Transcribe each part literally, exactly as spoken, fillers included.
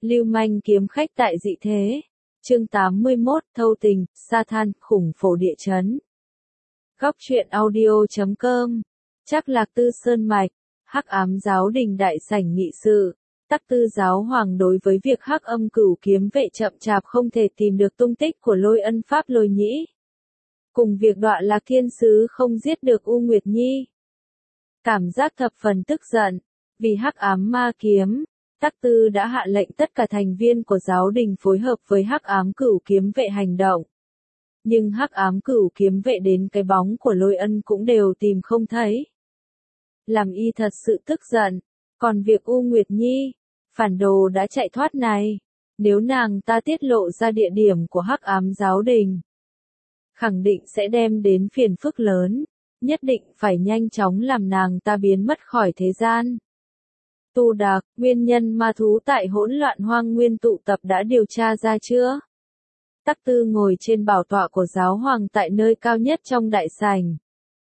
Lưu manh kiếm khách tại dị thế. Chương tám mươi mốt, thâu tình, sa than, khủng phổ địa chấn. Góc truyện audio chấm com. Trác Lạc Tư sơn mạch, Hắc Ám giáo đình đại sảnh nghị sự. Tắc Tư giáo hoàng đối với việc Hắc Âm Cửu kiếm vệ chậm chạp không thể tìm được tung tích của Lôi Ân Pháp Lôi Nhĩ. Cùng việc Đoạn Lạc Thiên sứ không giết được U Nguyệt Nhi. Cảm giác thập phần tức giận, vì Hắc Ám ma kiếm, Tắc Tư đã hạ lệnh tất cả thành viên của giáo đình phối hợp với Hắc Ám Cửu kiếm vệ hành động. Nhưng Hắc Ám Cửu kiếm vệ đến cái bóng của Lôi Ân cũng đều tìm không thấy. Làm y thật sự tức giận, còn việc U Nguyệt Nhi, phản đồ đã chạy thoát này, nếu nàng ta tiết lộ ra địa điểm của Hắc Ám giáo đình, khẳng định sẽ đem đến phiền phức lớn, nhất định phải nhanh chóng làm nàng ta biến mất khỏi thế gian. Tu Đạc, nguyên nhân ma thú tại hỗn loạn hoang nguyên tụ tập đã điều tra ra chưa? Tắc Tư ngồi trên bảo tọa của giáo hoàng tại nơi cao nhất trong đại sảnh.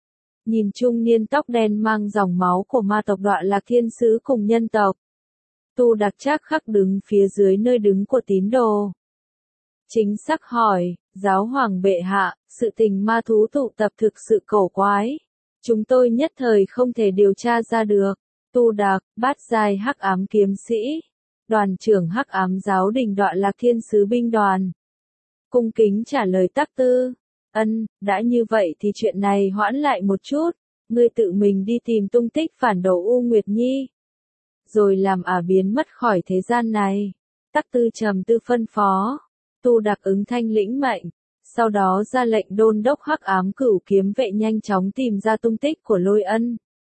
Nhìn trung niên tóc đen mang dòng máu của ma tộc Đoạn Lạc Thiên sứ cùng nhân tộc. Tu Đạc Trác khắc đứng phía dưới nơi đứng của tín đồ. Chính xác hỏi, giáo hoàng bệ hạ, sự tình ma thú tụ tập thực sự cổ quái. Chúng tôi nhất thời không thể điều tra ra được. Tu Đạc, bát giai Hắc Ám kiếm sĩ, đoàn trưởng Hắc Ám giáo đình Đoạn Lạc Thiên sứ binh đoàn. Cung kính trả lời Tắc Tư, ân, đã như vậy thì chuyện này hoãn lại một chút, ngươi tự mình đi tìm tung tích phản đồ U Nguyệt Nhi, rồi làm ả biến mất khỏi thế gian này. Tắc Tư trầm tư phân phó, Tu Đạc ứng thanh lĩnh mệnh, sau đó ra lệnh đôn đốc Hắc Ám Cửu kiếm vệ nhanh chóng tìm ra tung tích của Lôi Ân.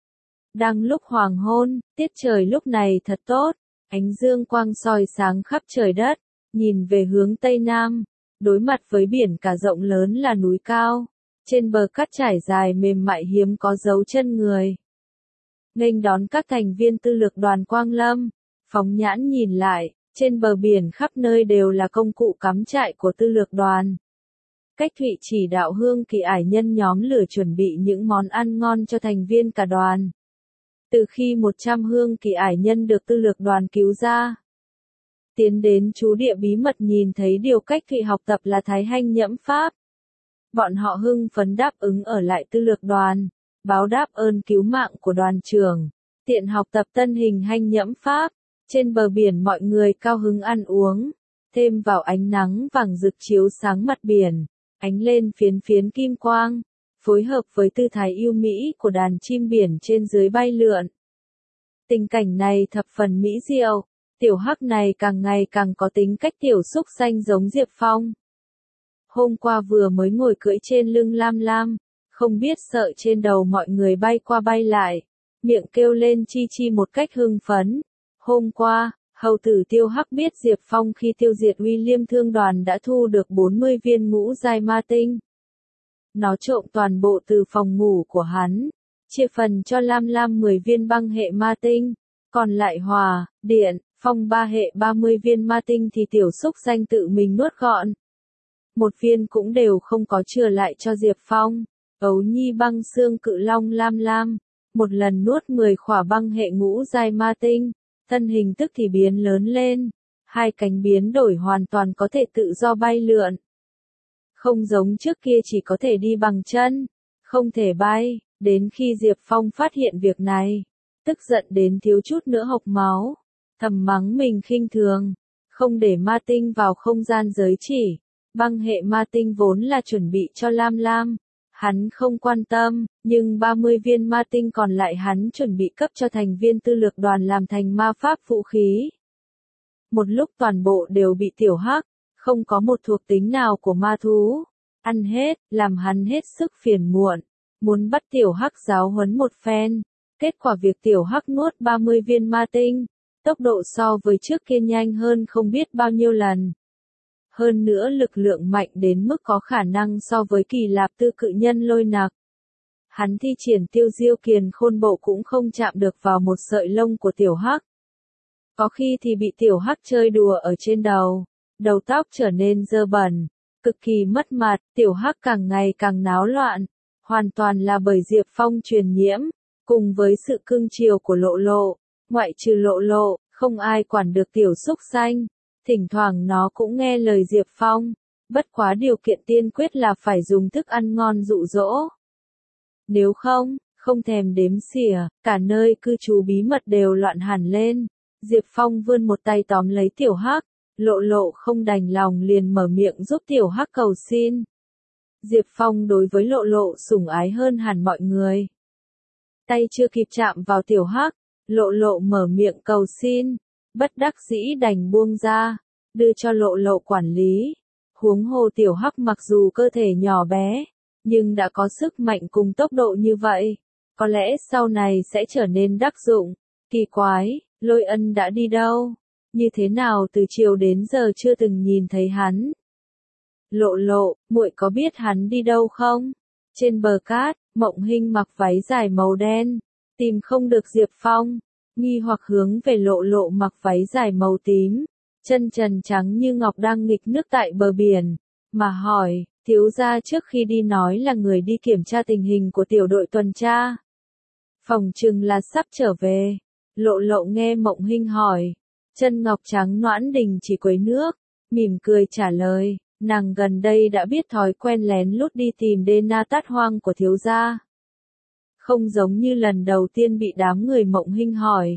Đang lúc hoàng hôn, tiết trời lúc này thật tốt, ánh dương quang soi sáng khắp trời đất, nhìn về hướng tây nam, đối mặt với biển cả rộng lớn là núi cao, trên bờ cát trải dài mềm mại hiếm có dấu chân người. Nghênh đón các thành viên tư lược đoàn Quang Lâm, phóng nhãn nhìn lại, trên bờ biển khắp nơi đều là công cụ cắm trại của tư lược đoàn. Cách Thụy chỉ đạo Hương Kỳ ải nhân nhóm lửa chuẩn bị những món ăn ngon cho thành viên cả đoàn. Từ khi một trăm Hương Kỳ ải nhân được tư lược đoàn cứu ra, tiến đến trú địa bí mật nhìn thấy điều Cách Thụy học tập là Thái Hanh nhẫm pháp. Bọn họ hưng phấn đáp ứng ở lại tư lược đoàn, báo đáp ơn cứu mạng của đoàn trưởng, tiện học tập tân hình Hanh nhẫm pháp. Trên bờ biển mọi người cao hứng ăn uống, thêm vào ánh nắng vàng rực chiếu sáng mặt biển, ánh lên phiến phiến kim quang, phối hợp với tư thái yêu mỹ của đàn chim biển trên dưới bay lượn. Tình cảnh này thập phần mỹ diệu, tiểu Hắc này càng ngày càng có tính cách tiểu xúc xanh giống Diệp Phong. Hôm qua vừa mới ngồi cưỡi trên lưng Lam Lam, không biết sợ trên đầu mọi người bay qua bay lại, miệng kêu lên chi chi một cách hưng phấn. Hôm qua, hầu tử Tiêu Hắc biết Diệp Phong khi tiêu diệt William thương đoàn đã thu được bốn mươi viên ngũ giai ma tinh. Nó trộm toàn bộ từ phòng ngủ của hắn, chia phần cho Lam Lam mười viên băng hệ ma tinh, còn lại hỏa, điện, phong ba hệ ba mươi viên ma tinh thì tiểu xúc xanh tự mình nuốt gọn. Một viên cũng đều không có chừa lại cho Diệp Phong. Ấu nhi băng xương cự long Lam Lam, một lần nuốt mười khỏa băng hệ ngũ giai ma tinh, thân hình tức thì biến lớn lên, hai cánh biến đổi hoàn toàn có thể tự do bay lượn. Không giống trước kia chỉ có thể đi bằng chân, không thể bay, đến khi Diệp Phong phát hiện việc này, tức giận đến thiếu chút nữa hộc máu, thầm mắng mình khinh thường, không để ma tinh vào không gian giới chỉ, băng hệ ma tinh vốn là chuẩn bị cho Lam Lam, hắn không quan tâm, nhưng ba mươi viên ma tinh còn lại hắn chuẩn bị cấp cho thành viên tư lược đoàn làm thành ma pháp vũ khí. Một lúc toàn bộ đều bị tiểu Hắc, không có một thuộc tính nào của ma thú, ăn hết, làm hắn hết sức phiền muộn, muốn bắt tiểu Hắc giáo huấn một phen. Kết quả việc tiểu Hắc nuốt ba mươi viên ma tinh, tốc độ so với trước kia nhanh hơn không biết bao nhiêu lần. Hơn nữa lực lượng mạnh đến mức có khả năng so với Kỳ Lạp Tư cự nhân Lôi Nặc. Hắn thi triển Tiêu Diêu Kiền Khôn Bộ cũng không chạm được vào một sợi lông của tiểu Hắc. Có khi thì bị tiểu Hắc chơi đùa ở trên đầu, đầu tóc trở nên dơ bẩn, cực kỳ mất mặt, tiểu Hắc càng ngày càng náo loạn, hoàn toàn là bởi Diệp Phong truyền nhiễm, cùng với sự cưng chiều của Lộ Lộ, ngoại trừ Lộ Lộ, Không ai quản được tiểu xúc xanh, thỉnh thoảng nó cũng nghe lời Diệp Phong, bất quá điều kiện tiên quyết là phải dùng thức ăn ngon dụ dỗ. Nếu không, không thèm đếm xỉa, cả nơi cư trú bí mật đều loạn hẳn lên. Diệp Phong vươn một tay tóm lấy tiểu hắc, Lộ Lộ không đành lòng liền mở miệng giúp tiểu hắc cầu xin. Diệp Phong đối với Lộ Lộ sủng ái hơn hẳn mọi người. Tay chưa kịp chạm vào tiểu hắc, Lộ Lộ mở miệng cầu xin, bất đắc dĩ đành buông ra, đưa cho Lộ Lộ quản lý. Huống hồ tiểu hắc mặc dù cơ thể nhỏ bé, nhưng đã có sức mạnh cùng tốc độ như vậy, có lẽ sau này sẽ trở nên đắc dụng. Kỳ quái, Lôi Ân đã đi đâu? Như thế nào từ chiều đến giờ chưa từng nhìn thấy hắn? Lộ Lộ, muội có biết hắn đi đâu không? Trên bờ cát, Mộng Hinh mặc váy dài màu đen, tìm không được Diệp Phong, nghi hoặc hướng về Lộ Lộ mặc váy dài màu tím, chân trần trắng như ngọc đang nghịch nước tại bờ biển, mà hỏi, thiếu gia trước khi đi nói là người đi kiểm tra tình hình của tiểu đội tuần tra. Phòng chừng là sắp trở về. Lộ Lộ nghe Mộng Hinh hỏi, chân ngọc trắng nõn đình chỉ quấy nước, mỉm cười trả lời, nàng gần đây đã biết thói quen lén lút đi tìm đê na tát hoang của thiếu gia. Không giống như lần đầu tiên bị đám người Mộng Hinh hỏi.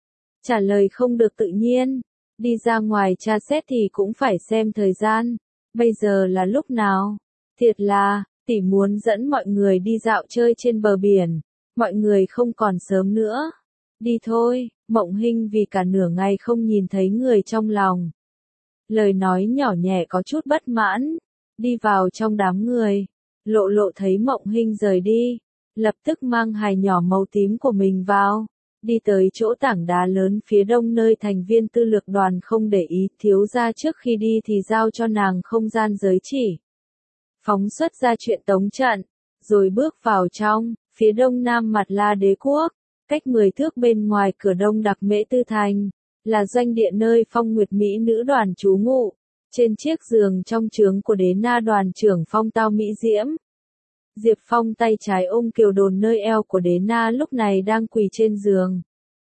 Trả lời không được tự nhiên, đi ra ngoài tra xét thì cũng phải xem thời gian, bây giờ là lúc nào? Thiệt là, tỷ muốn dẫn mọi người đi dạo chơi trên bờ biển, mọi người không còn sớm nữa. Đi thôi, Mộng Hinh vì cả nửa ngày không nhìn thấy người trong lòng. Lời nói nhỏ nhẹ có chút bất mãn, đi vào trong đám người, Lộ Lộ thấy Mộng Hinh rời đi, lập tức mang hài nhỏ màu tím của mình vào, đi tới chỗ tảng đá lớn phía đông nơi thành viên tư lược đoàn không để ý thiếu gia trước khi đi thì giao cho nàng không gian giới chỉ. Phóng xuất ra chuyện tống trận, rồi bước vào trong, phía đông nam mặt La Đế Quốc, cách mười thước bên ngoài cửa đông Đặc Mễ Tư Thành, là doanh địa nơi Phong Nguyệt Mỹ nữ đoàn trú ngụ, trên chiếc giường trong trướng của đế na đoàn trưởng Phong Tao Mỹ Diễm. Diệp Phong tay trái ôm kiều đồn nơi eo của đế na lúc này đang quỳ trên giường.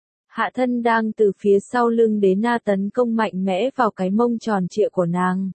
Hạ thân đang từ phía sau lưng đế na tấn công mạnh mẽ vào cái mông tròn trịa của nàng.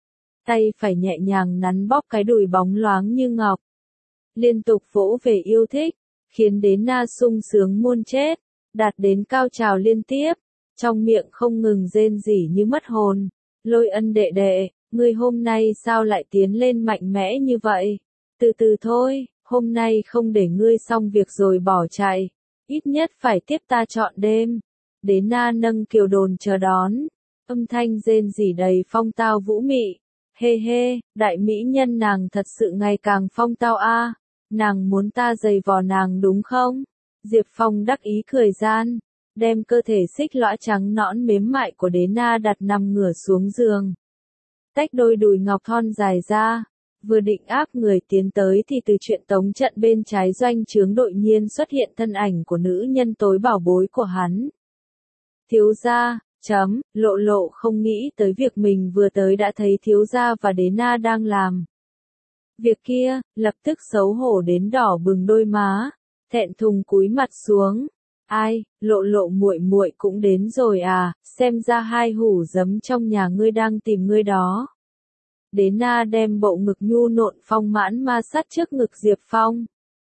Tay phải nhẹ nhàng nắn bóp cái đùi bóng loáng như ngọc. Liên tục vỗ về yêu thích, khiến đế na sung sướng muôn chết, đạt đến cao trào liên tiếp, trong miệng không ngừng rên rỉ như mất hồn. Lôi Ân đệ đệ, ngươi hôm nay sao lại tiến lên mạnh mẽ như vậy? Từ từ thôi, hôm nay không để ngươi xong việc rồi bỏ chạy, ít nhất phải tiếp ta trọn đêm. Đế na nâng kiều đồn chờ đón, âm thanh rên rỉ đầy phong tao vũ mị. Hê hê, đại mỹ nhân nàng thật sự ngày càng phong tao a. Nàng muốn ta giày vò nàng đúng không? Diệp Phong đắc ý cười gian, đem cơ thể xích lõa trắng nõn mềm mại của đế na đặt nằm ngửa xuống giường. Tách đôi đùi ngọc thon dài ra, vừa định áp người tiến tới thì từ chuyện tống trận bên trái doanh trướng đội nhiên xuất hiện thân ảnh của nữ nhân tối bảo bối của hắn. Thiếu gia, chấm, Lộ Lộ không nghĩ tới việc mình vừa tới đã thấy thiếu gia và đế na đang làm việc kia, lập tức xấu hổ đến đỏ bừng đôi má, thẹn thùng cúi mặt xuống. Ai, Lộ Lộ muội muội cũng đến rồi à, xem ra hai hủ giấm trong nhà ngươi đang tìm ngươi đó. Đế na đem bộ ngực nhu nộn phong mãn ma sát trước ngực Diệp Phong.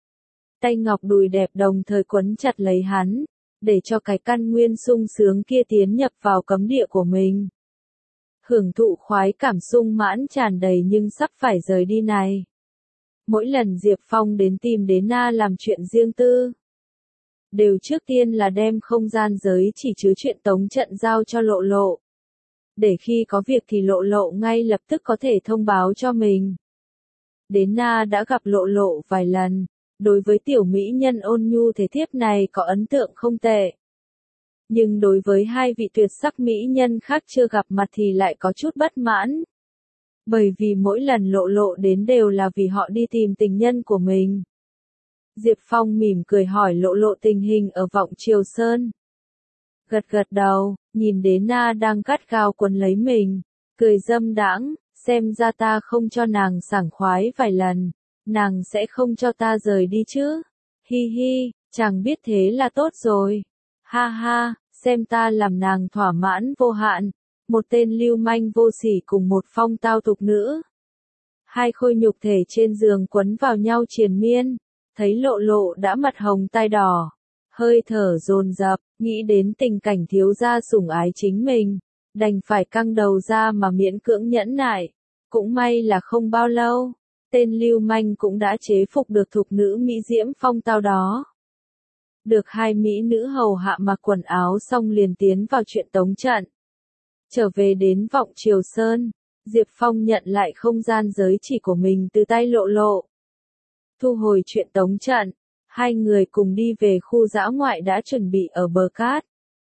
Tay ngọc đùi đẹp đồng thời quấn chặt lấy hắn, để cho cái căn nguyên sung sướng kia tiến nhập vào cấm địa của mình. Hưởng thụ khoái cảm sung mãn tràn đầy nhưng sắp phải rời đi này. Mỗi lần Diệp Phong đến tìm đế na làm chuyện riêng tư, đều trước tiên là đem không gian giới chỉ chứa chuyện tống trận giao cho Lộ Lộ. Để khi có việc thì Lộ Lộ ngay lập tức có thể thông báo cho mình. Đế na đã gặp Lộ Lộ vài lần, đối với tiểu mỹ nhân ôn nhu thể thiếp này có ấn tượng không tệ. Nhưng đối với hai vị tuyệt sắc mỹ nhân khác chưa gặp mặt thì lại có chút bất mãn. Bởi vì mỗi lần Lộ Lộ đến đều là vì họ đi tìm tình nhân của mình. Diệp Phong mỉm cười hỏi Lộ Lộ tình hình ở Vọng Triều Sơn. Gật gật đầu, nhìn đế na đang gắt gao quấn lấy mình, cười dâm đãng, xem ra ta không cho nàng sảng khoái vài lần, nàng sẽ không cho ta rời đi chứ. Hi hi, chàng biết thế là tốt rồi. Ha ha, xem ta làm nàng thỏa mãn vô hạn, một tên lưu manh vô sỉ cùng một phong tao tục nữ. Hai khôi nhục thể trên giường quấn vào nhau triền miên, thấy Lộ Lộ đã mặt hồng tai đỏ, hơi thở dồn dập, nghĩ đến tình cảnh thiếu gia sủng ái chính mình, đành phải căng đầu ra mà miễn cưỡng nhẫn nại. Cũng may là không bao lâu, tên lưu manh cũng đã chế phục được thục nữ mỹ diễm phong tao đó. Được hai mỹ nữ hầu hạ mặc quần áo xong liền tiến vào chuyện tống trận. Trở về đến Vọng Triều Sơn, Diệp Phong nhận lại không gian giới chỉ của mình từ tay Lộ Lộ. Thu hồi chuyện tống trận, hai người cùng đi về khu dã ngoại đã chuẩn bị ở bờ cát.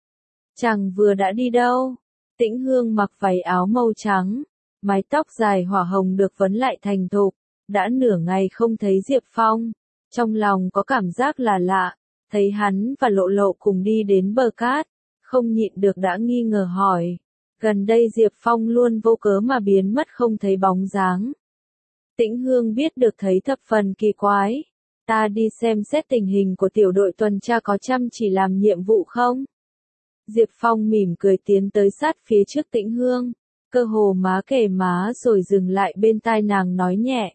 Chàng vừa đã đi đâu? Tĩnh Hương mặc váy áo màu trắng, mái tóc dài hỏa hồng được vấn lại thành thục, đã nửa ngày không thấy Diệp Phong, trong lòng có cảm giác là lạ, thấy hắn và Lộ Lộ cùng đi đến bờ cát, không nhịn được đã nghi ngờ hỏi, gần đây Diệp Phong luôn vô cớ mà biến mất không thấy bóng dáng. Tĩnh Hương biết được thấy thập phần kỳ quái, ta đi xem xét tình hình của tiểu đội tuần tra có chăm chỉ làm nhiệm vụ không? Diệp Phong mỉm cười tiến tới sát phía trước Tĩnh Hương, cơ hồ má kề má rồi dừng lại bên tai nàng nói nhẹ.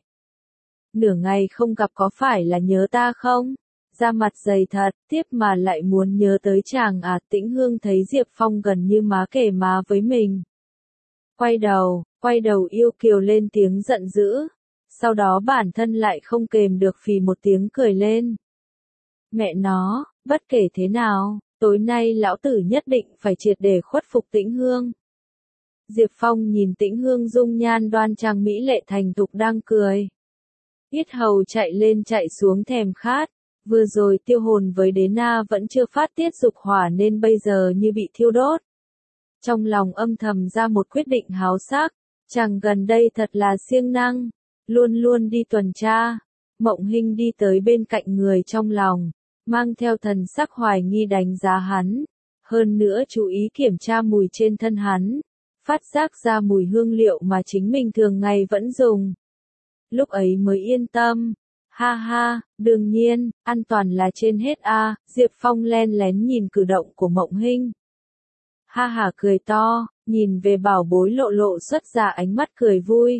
Nửa ngày không gặp có phải là nhớ ta không? Da mặt dày thật, tiếp mà lại muốn nhớ tới chàng à? Tĩnh Hương thấy Diệp Phong gần như má kề má với mình. Quay đầu, quay đầu yêu kiều lên tiếng giận dữ, sau đó bản thân lại không kềm được phì một tiếng cười lên. Mẹ nó, bất kể thế nào, tối nay lão tử nhất định phải triệt để khuất phục Tĩnh Hương. Diệp Phong nhìn Tĩnh Hương dung nhan đoan trang mỹ lệ thành thục đang cười. Yết hầu chạy lên chạy xuống thèm khát, vừa rồi tiêu hồn với đế na vẫn chưa phát tiết dục hỏa nên bây giờ như bị thiêu đốt. Trong lòng âm thầm ra một quyết định háo sắc, chàng gần đây thật là siêng năng, luôn luôn đi tuần tra. Mộng Hinh đi tới bên cạnh người trong lòng, mang theo thần sắc hoài nghi đánh giá hắn, hơn nữa chú ý kiểm tra mùi trên thân hắn, phát giác ra mùi hương liệu mà chính mình thường ngày vẫn dùng. Lúc ấy mới yên tâm. Ha ha, đương nhiên, an toàn là trên hết a. À, Diệp Phong len lén nhìn cử động của Mộng Hinh. Ha ha cười to, nhìn về bảo bối Lộ Lộ xuất ra ánh mắt cười vui.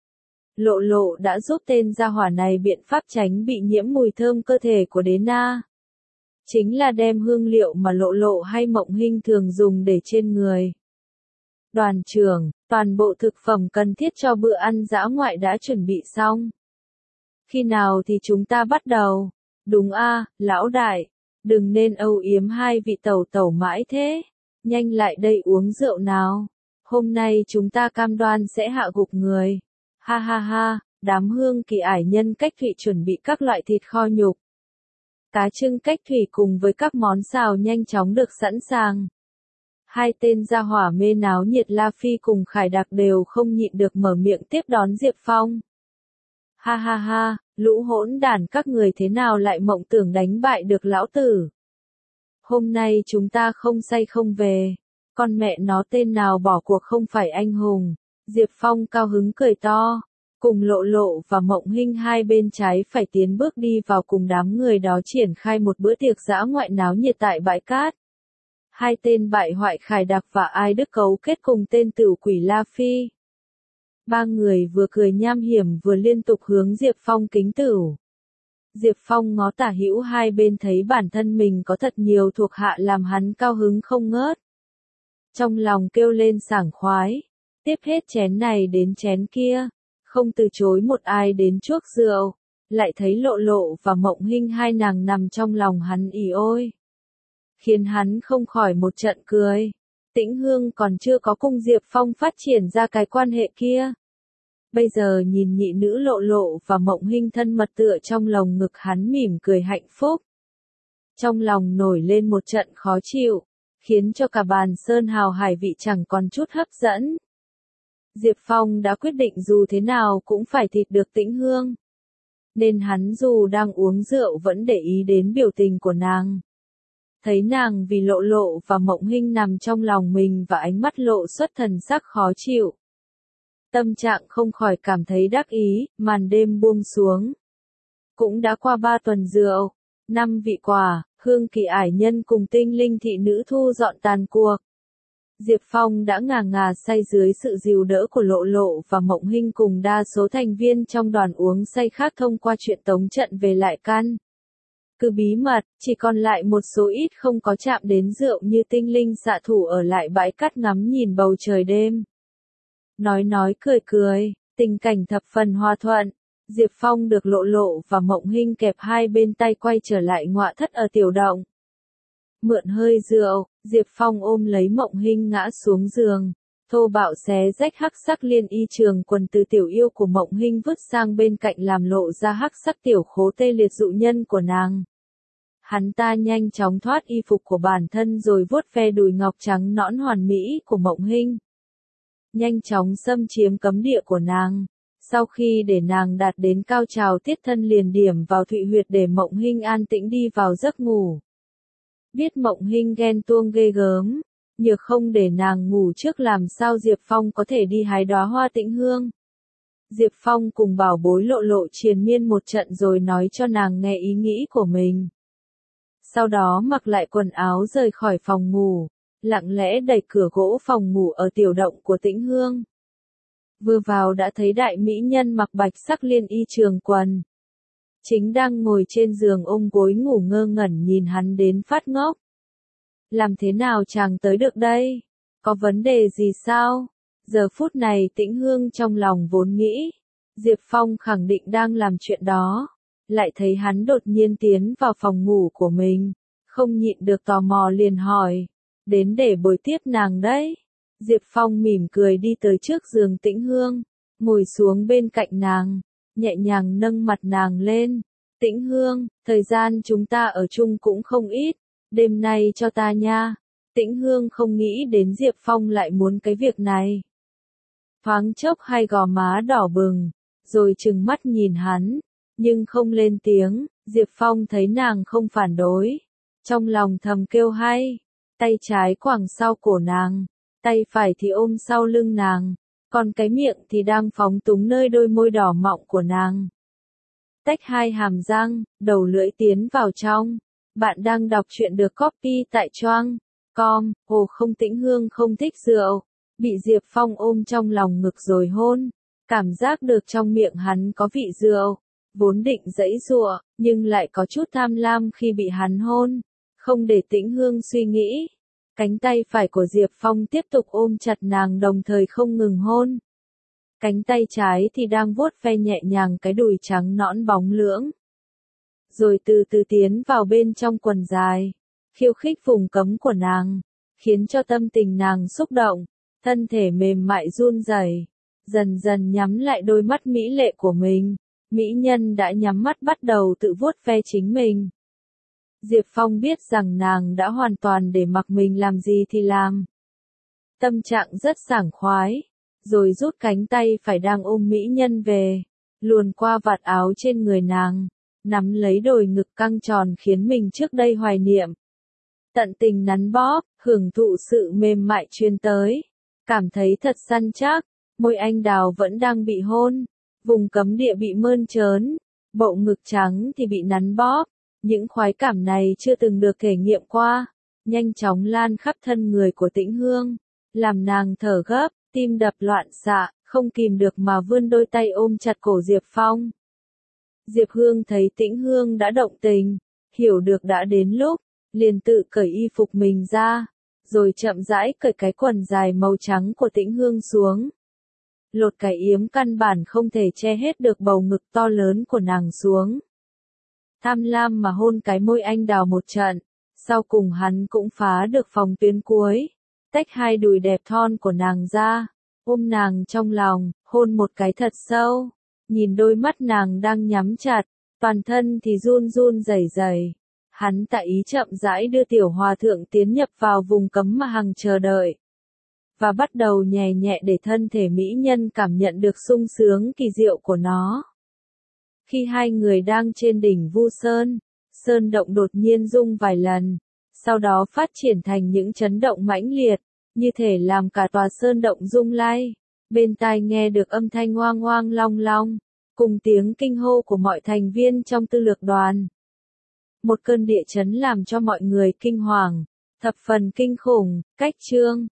Lộ Lộ đã giúp tên gia hỏa này biện pháp tránh bị nhiễm mùi thơm cơ thể của đế na. Chính là đem hương liệu mà Lộ Lộ hay Mộng Hinh thường dùng để trên người. Đoàn trưởng, toàn bộ thực phẩm cần thiết cho bữa ăn dã ngoại đã chuẩn bị xong. Khi nào thì chúng ta bắt đầu? Đúng a, à, lão đại, đừng nên âu yếm hai vị tẩu tẩu mãi thế. Nhanh lại đây uống rượu nào. Hôm nay chúng ta cam đoan sẽ hạ gục người. Ha ha ha, đám hương kỳ ải nhân cách thụy chuẩn bị các loại thịt kho nhục. Cá trưng cách thủy cùng với các món xào nhanh chóng được sẵn sàng. Hai tên gia hỏa mê náo nhiệt La Phi cùng Khải Đặc đều không nhịn được mở miệng tiếp đón Diệp Phong. Ha ha ha, lũ hỗn đản các người thế nào lại mộng tưởng đánh bại được lão tử. Hôm nay chúng ta không say không về, con mẹ nó tên nào bỏ cuộc không phải anh hùng. Diệp Phong cao hứng cười to, cùng Lộ Lộ và Mộng Hinh hai bên trái phải tiến bước đi vào cùng đám người đó triển khai một bữa tiệc dã ngoại náo nhiệt tại bãi cát. Hai tên bại hoại Khải Đặc và Ai Đức cấu kết cùng tên tửu quỷ La Phi. Ba người vừa cười nham hiểm vừa liên tục hướng Diệp Phong kính tửu. Diệp Phong ngó tả hữu hai bên thấy bản thân mình có thật nhiều thuộc hạ làm hắn cao hứng không ngớt. Trong lòng kêu lên sảng khoái, tiếp hết chén này đến chén kia, không từ chối một ai đến chuốc rượu, lại thấy Lộ Lộ và Mộng Hinh hai nàng nằm trong lòng hắn ỉ ôi. Khiến hắn không khỏi một trận cười. Tĩnh Hương còn chưa có cùng Diệp Phong phát triển ra cái quan hệ kia. Bây giờ nhìn nhị nữ Lộ Lộ và Mộng Hinh thân mật tựa trong lồng ngực hắn mỉm cười hạnh phúc. Trong lòng nổi lên một trận khó chịu, khiến cho cả bàn sơn hào hải vị chẳng còn chút hấp dẫn. Diệp Phong đã quyết định dù thế nào cũng phải thịt được Tĩnh Hương. Nên hắn dù đang uống rượu vẫn để ý đến biểu tình của nàng. Thấy nàng vì Lộ Lộ và Mộng Hinh nằm trong lòng mình và ánh mắt lộ xuất thần sắc khó chịu. Tâm trạng không khỏi cảm thấy đắc ý, màn đêm buông xuống. Cũng đã qua ba tuần rượu, năm vị quà, Hương Kỳ ải nhân cùng tinh linh thị nữ thu dọn tàn cuộc. Diệp Phong đã ngà ngà say dưới sự dìu đỡ của Lộ Lộ và Mộng Hinh cùng đa số thành viên trong đoàn uống say khác thông qua chuyện tống trận về lại căn. Cứ bí mật, chỉ còn lại một số ít không có chạm đến rượu như tinh linh xạ thủ ở lại bãi cát ngắm nhìn bầu trời đêm. Nói nói cười cười, tình cảnh thập phần hòa thuận. Diệp Phong được Lộ Lộ và Mộng Hinh kẹp hai bên tay quay trở lại ngọa thất ở tiểu động. Mượn hơi rượu, Diệp Phong ôm lấy Mộng Hinh ngã xuống giường, thô bạo xé rách hắc sắc liên y trường quần từ tiểu yêu của Mộng Hinh vứt sang bên cạnh làm lộ ra hắc sắc tiểu khố tê liệt dụ nhân của nàng. Hắn ta nhanh chóng thoát y phục của bản thân rồi vuốt ve đùi ngọc trắng nõn hoàn mỹ của Mộng Hinh. Nhanh chóng xâm chiếm cấm địa của nàng. Sau khi để nàng đạt đến cao trào tiết thân liền điểm vào thụy huyệt để Mộng Hinh an tĩnh đi vào giấc ngủ. Biết Mộng Hinh ghen tuông ghê gớm, nhược không để nàng ngủ trước làm sao Diệp Phong có thể đi hái đóa hoa tĩnh hương. Diệp Phong cùng bảo bối Lộ Lộ triền miên một trận rồi nói cho nàng nghe ý nghĩ của mình. Sau đó mặc lại quần áo rời khỏi phòng ngủ, lặng lẽ đẩy cửa gỗ phòng ngủ ở tiểu động của Tĩnh Hương. Vừa vào đã thấy đại mỹ nhân mặc bạch sắc liên y trường quần. Chính đang ngồi trên giường ôm gối ngủ ngơ ngẩn nhìn hắn đến phát ngốc. Làm thế nào chàng tới được đây? Có vấn đề gì sao? Giờ phút này Tĩnh Hương trong lòng vốn nghĩ. Diệp Phong khẳng định đang làm chuyện đó. Lại thấy hắn đột nhiên tiến vào phòng ngủ của mình. Không nhịn được tò mò liền hỏi. Đến để bồi tiếp nàng đấy. Diệp Phong mỉm cười đi tới trước giường Tĩnh Hương. Ngồi xuống bên cạnh nàng. Nhẹ nhàng nâng mặt nàng lên. Tĩnh Hương, thời gian chúng ta ở chung cũng không ít. Đêm nay cho ta nha. Tĩnh Hương không nghĩ đến Diệp Phong lại muốn cái việc này. Thoáng chốc hai gò má đỏ bừng. Rồi trừng mắt nhìn hắn. Nhưng không lên tiếng. Diệp Phong thấy nàng không phản đối. Trong lòng thầm kêu hay. Tay trái quàng sau cổ nàng. Tay phải thì ôm sau lưng nàng. Còn cái miệng thì đang phóng túng nơi đôi môi đỏ mọng của nàng. Tách hai hàm răng, đầu lưỡi tiến vào trong. Bạn đang đọc truyện được copy tại choang chấm com. Ồ không, Tĩnh Hương không thích rượu. Bị Diệp Phong ôm trong lòng ngực rồi hôn. Cảm giác được trong miệng hắn có vị rượu. Vốn định giãy giụa, nhưng lại có chút tham lam khi bị hắn hôn. Không để Tĩnh Hương suy nghĩ. Cánh tay phải của Diệp Phong tiếp tục ôm chặt nàng đồng thời không ngừng hôn. Cánh tay trái thì đang vuốt ve nhẹ nhàng cái đùi trắng nõn bóng lưỡng. Rồi từ từ tiến vào bên trong quần dài. Khiêu khích vùng cấm của nàng. Khiến cho tâm tình nàng xúc động. Thân thể mềm mại run rẩy. Dần dần nhắm lại đôi mắt mỹ lệ của mình. Mỹ nhân đã nhắm mắt bắt đầu tự vuốt ve chính mình. Diệp Phong biết rằng nàng đã hoàn toàn để mặc mình làm gì thì làm. Tâm trạng rất sảng khoái. Rồi rút cánh tay phải đang ôm mỹ nhân về. Luồn qua vạt áo trên người nàng. Nắm lấy đồi ngực căng tròn khiến mình trước đây hoài niệm. Tận tình nắn bóp, hưởng thụ sự mềm mại truyền tới. Cảm thấy thật săn chắc. Môi anh đào vẫn đang bị hôn. Vùng cấm địa bị mơn trớn. Bộ ngực trắng thì bị nắn bóp. Những khoái cảm này chưa từng được thể nghiệm qua. Nhanh chóng lan khắp thân người của Tĩnh Hương. Làm nàng thở gấp, tim đập loạn xạ, không kìm được mà vươn đôi tay ôm chặt cổ Diệp Phong. Diệp Hương thấy Tĩnh Hương đã động tình. Hiểu được đã đến lúc. Liền tự cởi y phục mình ra. Rồi chậm rãi cởi cái quần dài màu trắng của Tĩnh Hương xuống. Lột cái yếm căn bản không thể che hết được bầu ngực to lớn của nàng xuống. Tham lam mà hôn cái môi anh đào một trận. Sau cùng hắn cũng phá được phòng tuyến cuối. Tách hai đùi đẹp thon của nàng ra. Ôm nàng trong lòng, hôn một cái thật sâu. Nhìn đôi mắt nàng đang nhắm chặt. Toàn thân thì run run rẩy rẩy. Hắn tại ý chậm rãi đưa tiểu hòa thượng tiến nhập vào vùng cấm mà hằng chờ đợi. Và bắt đầu nhẹ nhẹ để thân thể mỹ nhân cảm nhận được sung sướng kỳ diệu của nó. Khi hai người đang trên đỉnh Vu Sơn, sơn động đột nhiên rung vài lần, sau đó phát triển thành những chấn động mãnh liệt, như thể làm cả tòa sơn động rung lay. Bên tai nghe được âm thanh oang oang long long, cùng tiếng kinh hô của mọi thành viên trong tư lược đoàn. một cơn địa chấn làm cho mọi người kinh hoàng, thập phần kinh khủng, cách chương